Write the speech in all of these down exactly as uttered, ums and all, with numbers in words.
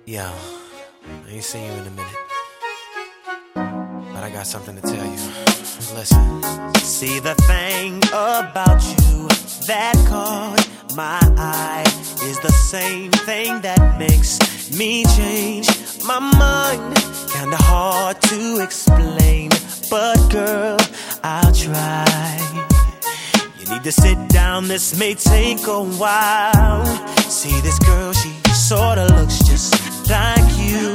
Yo, I ain't seen you in a minute, but I got something to tell you. Listen. See, the thing about you that caught my eye is the same thing that makes me change my mind. Kinda hard to explain, but girl, I'll try. You need to sit down, this may take a while. See, this girl, she sorta looks just like you.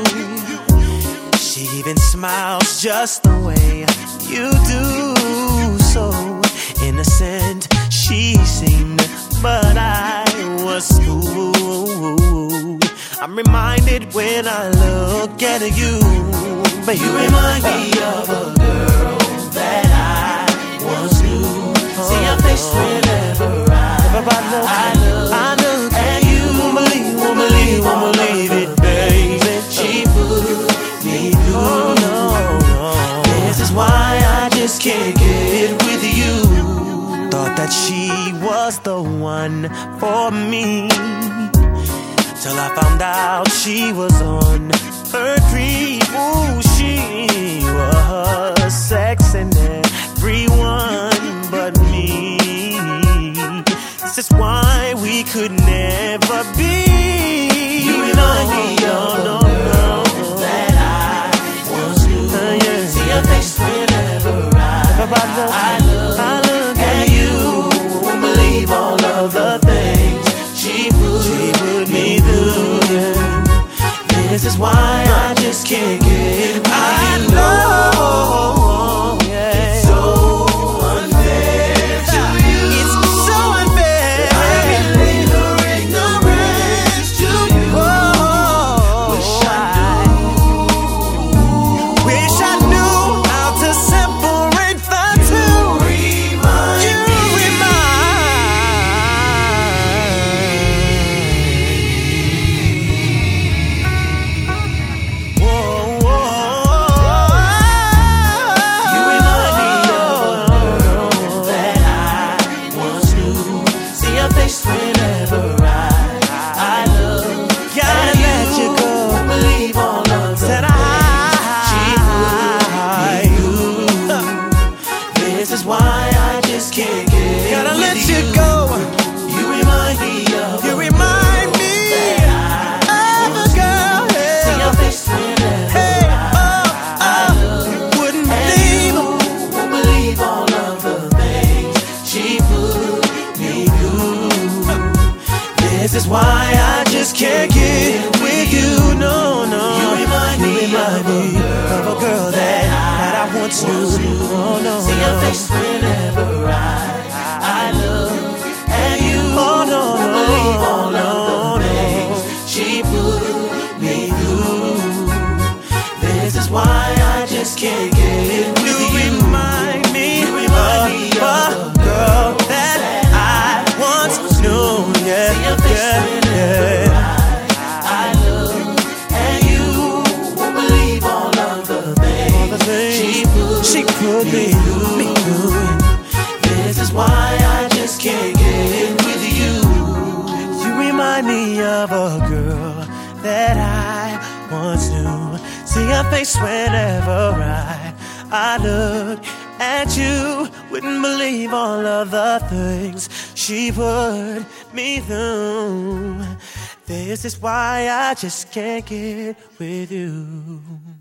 She even smiles just the way you do. So innocent she seemed, but I was fooled. I'm reminded when I look at you, but you remind me of a girl that I once knew. See your face whenever I, I look, I look at you. Won't believe, won't believe, won't believe it, baby. She put me through. Oh, no, no. This is why I just can't get with you. Thought that she was the one for me, till I found out she was on her creep. Ooh, she was sexing everyone but me. This is why we could never be. You remind me of no, no, that I once knew. Uh, yeah. See your face whenever I, I look, I look, I look at you. Won't believe all of the things she put, she put me through. Yeah. This is why I just can't get with I you. know, yeah. It's so unfair to you. It's so unfair. I can leave her ignorance to you. Oh, wish I knew. Wish I knew how to separate the two. Remind you me. Remind. Whoa, whoa. You remind me of a girl that I once knew. See your face whenever I, I look. Gotta let you go. Won't believe all of the that she put me through. This is why I just can't get. Gotta let you go. You remind me of. You remind me of a girl. See your face whenever hey, oh, oh, I look. Wouldn't believe. Won't believe all of the things she put me through. This is why I just can't get with you. No, no. You remind me, remind me of a girl that, that I once knew. Oh, no, see your face whenever I, I look at you. Oh, no, no, believe all of the things she put me through. This is why I just can't get with you. You remind me, you remind me of a girl that I once knew. Yeah, see your face yeah, whenever yeah. I, I look at you. Won't believe all of the things, all the things she put, she put me through. Me through. This is why I just can't get with you. You remind me of a girl that I once knew. See your face whenever I, I look at you. Wouldn't believe all of the things she put me through. This is why I just can't get with you.